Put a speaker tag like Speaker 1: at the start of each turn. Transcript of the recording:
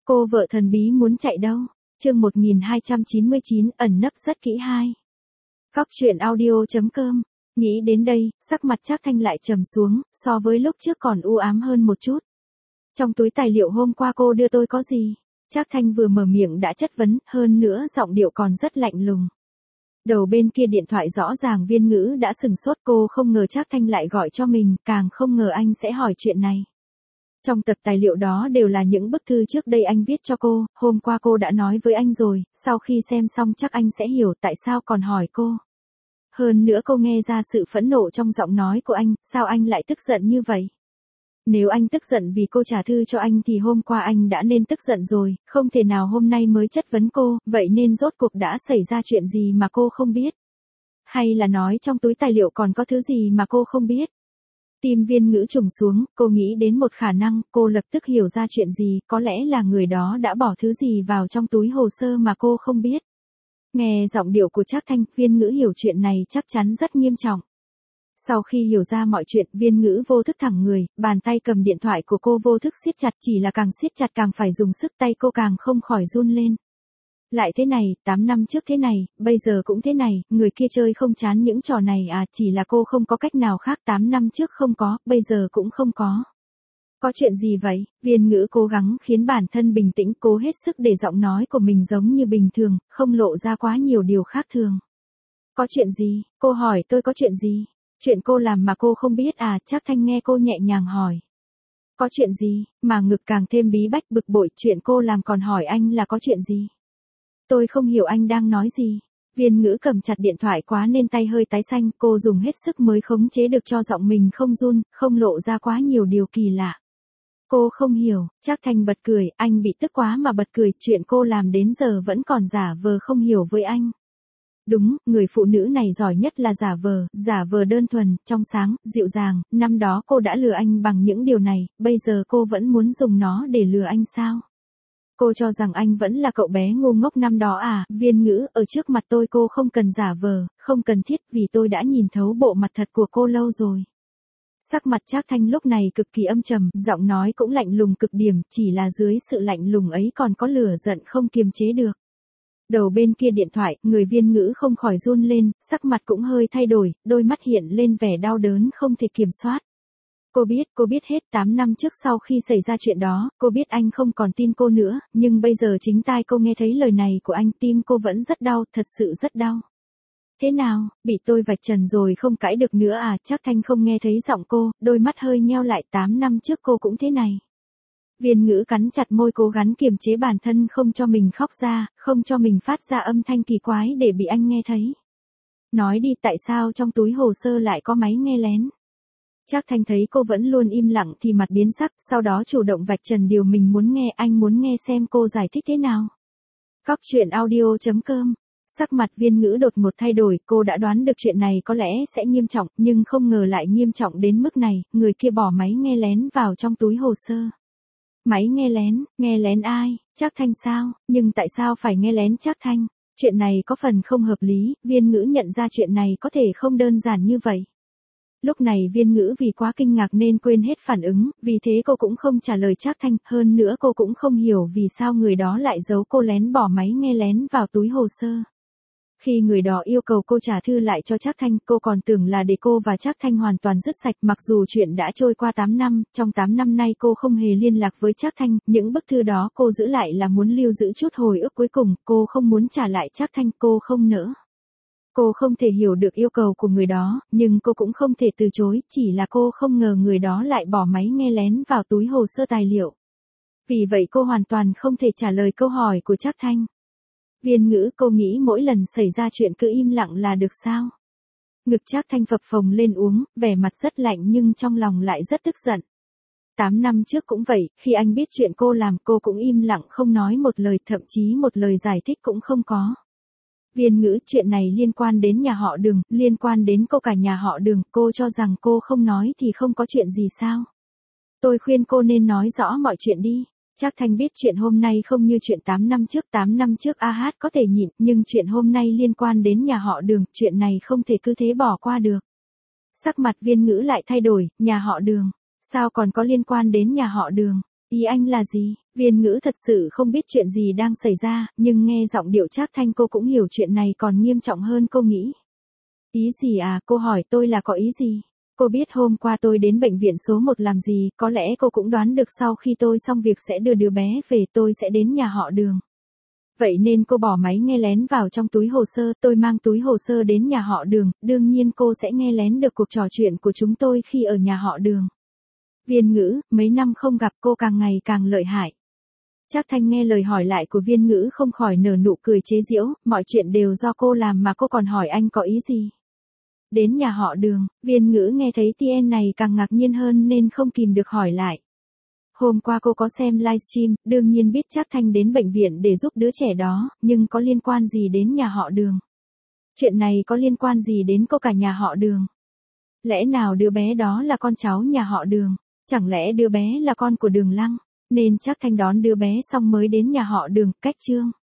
Speaker 1: Cô vợ thần bí muốn chạy đâu? Chương 1299 ẩn nấp rất kỹ 2. Cóc truyện audio.com. Nghĩ đến đây, sắc mặt Trác Thanh lại trầm xuống, so với lúc trước còn u ám hơn một chút. Trong túi tài liệu hôm qua cô đưa tôi có gì? Trác Thanh vừa mở miệng đã chất vấn, hơn nữa giọng điệu còn rất lạnh lùng. Đầu bên kia điện thoại rõ ràng Viên Ngữ đã sừng sốt, cô không ngờ Trác Thanh lại gọi cho mình, càng không ngờ anh sẽ hỏi chuyện này. Trong tập tài liệu đó đều là những bức thư trước đây anh viết cho cô, hôm qua cô đã nói với anh rồi, sau khi xem xong chắc anh sẽ hiểu tại sao còn hỏi cô. Hơn nữa cô nghe ra sự phẫn nộ trong giọng nói của anh, sao anh lại tức giận như vậy? Nếu anh tức giận vì cô trả thư cho anh thì hôm qua anh đã nên tức giận rồi, không thể nào hôm nay mới chất vấn cô, vậy nên rốt cuộc đã xảy ra chuyện gì mà cô không biết? Hay là nói trong túi tài liệu còn có thứ gì mà cô không biết? Tim Viên Ngữ trùng xuống, cô nghĩ đến một khả năng, cô lập tức hiểu ra chuyện gì, có lẽ là người đó đã bỏ thứ gì vào trong túi hồ sơ mà cô không biết. Nghe giọng điệu của Trác Thanh, Viên Ngữ hiểu chuyện này chắc chắn rất nghiêm trọng. Sau khi hiểu ra mọi chuyện, Viên Ngữ vô thức thẳng người, bàn tay cầm điện thoại của cô vô thức siết chặt, chỉ là càng siết chặt càng phải dùng sức, tay cô càng không khỏi run lên. Lại thế này, 8 năm trước thế này, bây giờ cũng thế này, người kia chơi không chán những trò này à, chỉ là cô không có cách nào khác, 8 năm trước không có, bây giờ cũng không có. Có chuyện gì vậy? Viên Ngữ cố gắng khiến bản thân bình tĩnh, cố hết sức để giọng nói của mình giống như bình thường, không lộ ra quá nhiều điều khác thường. Có chuyện gì? Cô hỏi tôi có chuyện gì? Chuyện cô làm mà cô không biết à? Trác Thanh nghe cô nhẹ nhàng hỏi. Có chuyện gì? Mà ngực càng thêm bí bách bực bội, chuyện cô làm còn hỏi anh là có chuyện gì? Tôi không hiểu anh đang nói gì. Viên Ngữ cầm chặt điện thoại quá nên tay hơi tái xanh, cô dùng hết sức mới khống chế được cho giọng mình không run, không lộ ra quá nhiều điều kỳ lạ. Cô không hiểu, Trác Thanh bật cười, anh bị tức quá mà bật cười, chuyện cô làm đến giờ vẫn còn giả vờ không hiểu với anh. Đúng, người phụ nữ này giỏi nhất là giả vờ đơn thuần, trong sáng, dịu dàng, năm đó cô đã lừa anh bằng những điều này, bây giờ cô vẫn muốn dùng nó để lừa anh sao? Cô cho rằng anh vẫn là cậu bé ngu ngốc năm đó à? Viên Ngữ, ở trước mặt tôi cô không cần giả vờ, không cần thiết, vì tôi đã nhìn thấu bộ mặt thật của cô lâu rồi. Sắc mặt Trác Thanh lúc này cực kỳ âm trầm, giọng nói cũng lạnh lùng cực điểm, chỉ là dưới sự lạnh lùng ấy còn có lửa giận không kiềm chế được. Đầu bên kia điện thoại, người Viên Ngữ không khỏi run lên, sắc mặt cũng hơi thay đổi, đôi mắt hiện lên vẻ đau đớn không thể kiểm soát. Cô biết hết, 8 năm trước sau khi xảy ra chuyện đó, cô biết anh không còn tin cô nữa, nhưng bây giờ chính tai cô nghe thấy lời này của anh, tim cô vẫn rất đau, thật sự rất đau. Thế nào, bị tôi vạch trần rồi không cãi được nữa à? Trác Thanh không nghe thấy giọng cô, đôi mắt hơi nheo lại, 8 năm trước cô cũng thế này. Viên Ngữ cắn chặt môi cố gắng kiềm chế bản thân không cho mình khóc ra, không cho mình phát ra âm thanh kỳ quái để bị anh nghe thấy. Nói đi, tại sao trong túi hồ sơ lại có máy nghe lén? Trác Thanh thấy cô vẫn luôn im lặng thì mặt biến sắc, sau đó chủ động vạch trần điều mình muốn nghe, anh muốn nghe xem cô giải thích thế nào. Cóc truyện audio.com. Sắc mặt Viên Ngữ đột ngột thay đổi, cô đã đoán được chuyện này có lẽ sẽ nghiêm trọng, nhưng không ngờ lại nghiêm trọng đến mức này, người kia bỏ máy nghe lén vào trong túi hồ sơ. Máy nghe lén ai? Trác Thanh sao? Nhưng tại sao phải nghe lén Trác Thanh? Chuyện này có phần không hợp lý, Viên Ngữ nhận ra chuyện này có thể không đơn giản như vậy. Lúc này Viên Ngữ vì quá kinh ngạc nên quên hết phản ứng, vì thế cô cũng không trả lời Trác Thanh, hơn nữa cô cũng không hiểu vì sao người đó lại giấu cô lén bỏ máy nghe lén vào túi hồ sơ. Khi người đó yêu cầu cô trả thư lại cho Trác Thanh, cô còn tưởng là để cô và Trác Thanh hoàn toàn dứt sạch, mặc dù chuyện đã trôi qua 8 năm, trong 8 năm nay cô không hề liên lạc với Trác Thanh, những bức thư đó cô giữ lại là muốn lưu giữ chút hồi ức cuối cùng, cô không muốn trả lại Trác Thanh, cô không nỡ. Cô không thể hiểu được yêu cầu của người đó, nhưng cô cũng không thể từ chối, chỉ là cô không ngờ người đó lại bỏ máy nghe lén vào túi hồ sơ tài liệu. Vì vậy cô hoàn toàn không thể trả lời câu hỏi của Trác Thanh. Viên Ngữ, cô nghĩ mỗi lần xảy ra chuyện cứ im lặng là được sao? Ngực Trác Thanh phập phồng lên uống, vẻ mặt rất lạnh nhưng trong lòng lại rất tức giận. 8 năm trước cũng vậy, khi anh biết chuyện cô làm cô cũng im lặng không nói một lời, thậm chí một lời giải thích cũng không có. Viên Ngữ, chuyện này liên quan đến nhà họ Đường, liên quan đến cô cả nhà họ Đường, cô cho rằng cô không nói thì không có chuyện gì sao? Tôi khuyên cô nên nói rõ mọi chuyện đi. Trác Thanh biết chuyện hôm nay không như chuyện 8 năm trước AH có thể nhịn, nhưng chuyện hôm nay liên quan đến nhà họ Đường, chuyện này không thể cứ thế bỏ qua được. Sắc mặt Viên Ngữ lại thay đổi, nhà họ Đường, sao còn có liên quan đến nhà họ Đường? Ý anh là gì? Viên Ngữ thật sự không biết chuyện gì đang xảy ra, nhưng nghe giọng điệu Trác Thanh cô cũng hiểu chuyện này còn nghiêm trọng hơn cô nghĩ. Ý gì à? Cô hỏi tôi là có ý gì? Cô biết hôm qua tôi đến bệnh viện số 1 làm gì, có lẽ cô cũng đoán được sau khi tôi xong việc sẽ đưa đứa bé về tôi sẽ đến nhà họ Đường. Vậy nên cô bỏ máy nghe lén vào trong túi hồ sơ, tôi mang túi hồ sơ đến nhà họ Đường, đương nhiên cô sẽ nghe lén được cuộc trò chuyện của chúng tôi khi ở nhà họ Đường. Viên Ngữ, mấy năm không gặp cô càng ngày càng lợi hại. Trác Thanh nghe lời hỏi lại của Viên Ngữ không khỏi nở nụ cười chế giễu, mọi chuyện đều do cô làm mà cô còn hỏi anh có ý gì. Đến nhà họ Đường, Viên Ngữ nghe thấy TN này càng ngạc nhiên hơn nên không kìm được hỏi lại. Hôm qua cô có xem livestream, đương nhiên biết Trác Thanh đến bệnh viện để giúp đứa trẻ đó, nhưng có liên quan gì đến nhà họ Đường? Chuyện này có liên quan gì đến cô cả nhà họ Đường? Lẽ nào đứa bé đó là con cháu nhà họ Đường? Chẳng lẽ đứa bé là con của Đường Lăng? Nên Trác Thanh đón đứa bé xong mới đến nhà họ Đường, cách Trương.